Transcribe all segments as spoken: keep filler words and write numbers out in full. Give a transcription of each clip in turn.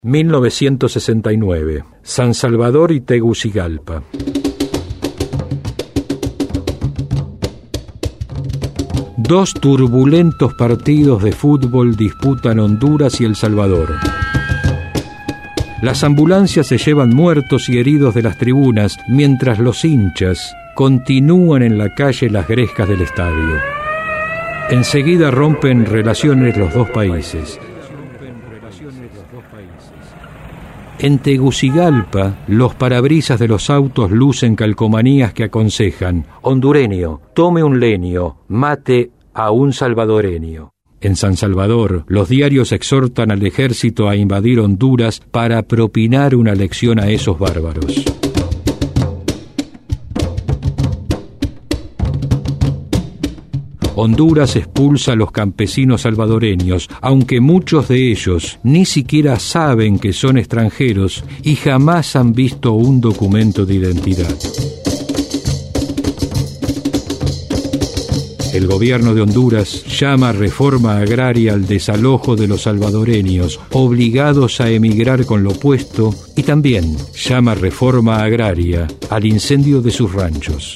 mil novecientos sesenta y nueve. San Salvador y Tegucigalpa. Dos turbulentos partidos de fútbol disputan Honduras y El Salvador. Las ambulancias se llevan muertos y heridos de las tribunas, mientras los hinchas continúan en la calle las grescas del estadio. Enseguida rompen relaciones los dos países. En Tegucigalpa, los parabrisas de los autos lucen calcomanías que aconsejan: hondureño, tome un leño, mate a un salvadoreño. En San Salvador, los diarios exhortan al ejército a invadir Honduras para propinar una lección a esos bárbaros. Honduras expulsa a los campesinos salvadoreños, aunque muchos de ellos ni siquiera saben que son extranjeros y jamás han visto un documento de identidad. El gobierno de Honduras llama reforma agraria al desalojo de los salvadoreños, obligados a emigrar con lo opuesto, y también llama reforma agraria al incendio de sus ranchos.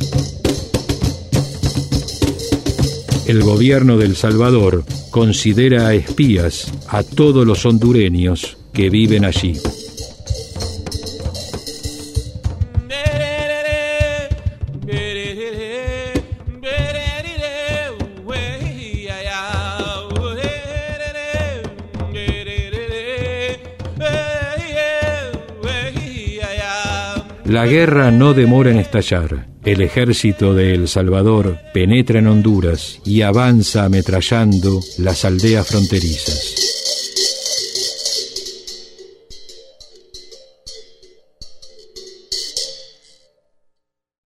El gobierno de El Salvador considera espías a todos los hondureños que viven allí. La guerra no demora en estallar. El ejército de El Salvador penetra en Honduras y avanza ametrallando las aldeas fronterizas.